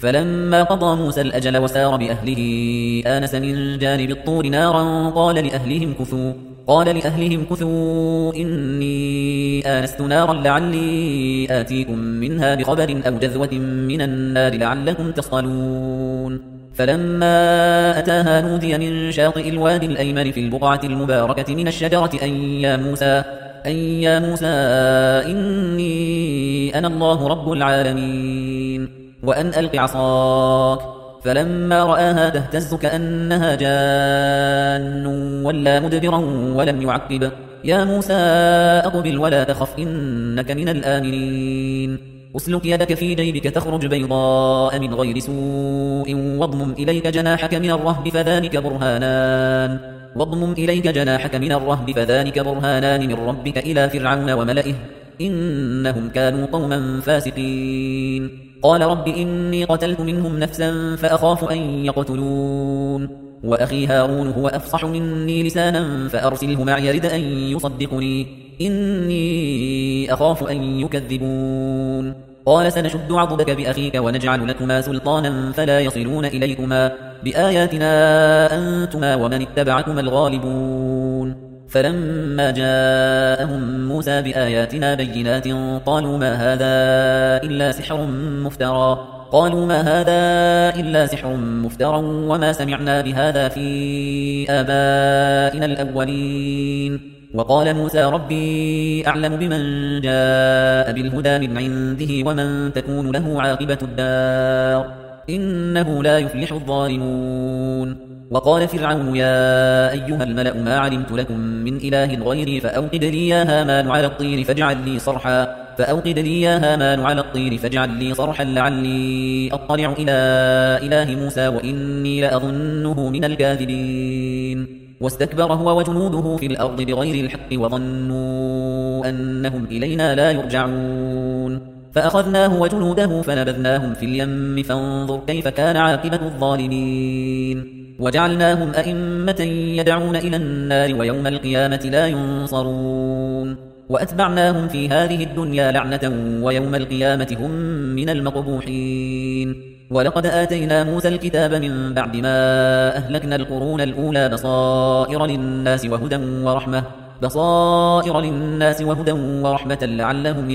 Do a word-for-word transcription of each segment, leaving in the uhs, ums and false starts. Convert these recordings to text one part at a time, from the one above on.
فلما قضى موسى الأجل وسار بأهله آنس من جانب الطور نارا قال لأهلهم كثوا قال لأهلهم كثوا إني آنست نارا لعلي آتيكم منها بخبر أو جذوة من النار لعلكم تصطلون فلما أتاها نودي من شاطئ الوادي الأيمن في البقعة المباركة من الشجرة أن يا موسى أن يا موسى إني أنا الله رب العالمين وأن ألق عصاك فلما رآها تهتز كأنها جان ولا مدبرا ولم يعقب يا موسى أقبل ولا تخف إنك من الآمنين أسلك يدك في جيبك تخرج بيضاء من غير سوء واضمم إليك جناحك من الرهب فذلك برهانان واضمم إليك جناحك من الرهب فذلك برهانان من ربك إلى فرعون وملئه إنهم كانوا قوما فاسقين قال رب إني قتلت منهم نفسا فأخاف أن يقتلون وأخي هارون هو أفصح مني لسانا فأرسله معي رد أن يصدقني إني أخاف أن يكذبون قال سنشد عضدك بأخيك ونجعل لكما سلطانا فلا يصلون إليكما بآياتنا أنتما ومن اتبعكما الغالبون فلما جاءهم موسى بآياتنا بينات قالوا ما هذا إلا سحر مفترى قالوا ما هذا إلا سحر مفترى وما سمعنا بهذا في آبائنا الأولين وقال موسى ربي أعلم بمن جاء بالهدى من عنده ومن تكون له عاقبة الدار إنه لا يفلح الظالمون وقال فرعون يا أيها الملأ ما علمت لكم من إله غيري فأوقد لي يا هامان على الطين فاجعل لي صرحا فأوقد لي يا هامان على الطين فاجعل لي صرحا لعلي أطلع إلى إله موسى وإني لأظنه من الكاذبين واستكبر هو وجنوده في الأرض بغير الحق وظنوا أنهم إلينا لا يرجعون فأخذناه وجنوده فنبذناهم في اليم فانظر كيف كان عاقبة الظالمين وجعلناهم أئمة يدعون إلى النار ويوم القيامة لا ينصرون وأتبعناهم في هذه الدنيا لعنة ويوم القيامة هم من المقبوحين ولقد آتينا موسى الكتاب من بعد ما أهلكنا القرون الأولى بصائر للناس وهدى ورحمة بصائر للناس وهدى ورحمة لعلهم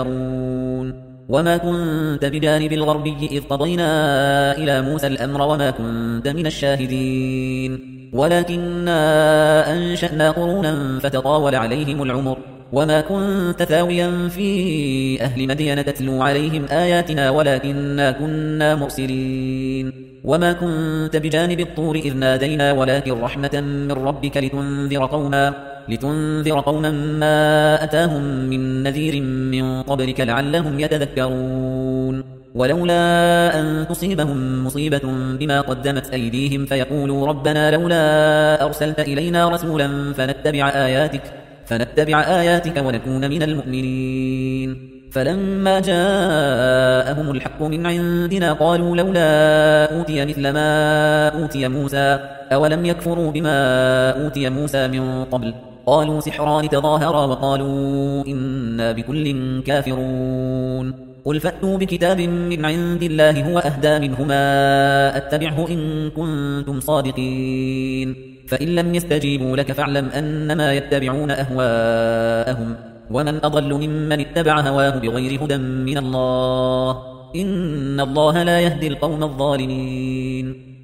يتذكرون وما كنت بجانب الغربي إذ قضينا إلى موسى الأمر وما كنت من الشاهدين ولكننا أنشأنا قرونا فتطاول عليهم العمر وما كنت ثاويا في أهل مدين تتلو عليهم آياتنا ولكننا كنا مرسلين وما كنت بجانب الطور إذ نادينا ولكن رحمة من ربك لتنذر قوما لتنذر قوما ما أتاهم من نذير من قبلك لعلهم يتذكرون ولولا أن تصيبهم مصيبة بما قدمت أيديهم فيقولوا ربنا لولا أرسلت إلينا رسولا فنتبع آياتك فنتبع آياتك ونكون من المؤمنين فلما جاءهم الحق من عندنا قالوا لولا أوتي مثل ما أوتي موسى أولم يكفروا بما أوتي موسى من قبل قالوا سحران تظاهرا وقالوا إنا بكل كافرون قل فأتوا بكتاب من عند الله هو أهدى منهما أتبعه إن كنتم صادقين فإن لم يستجيبوا لك فاعلم أنما يتبعون أهواءهم ومن أضل ممن اتبع هواه بغير هدى من الله إن الله لا يهدي القوم الظالمين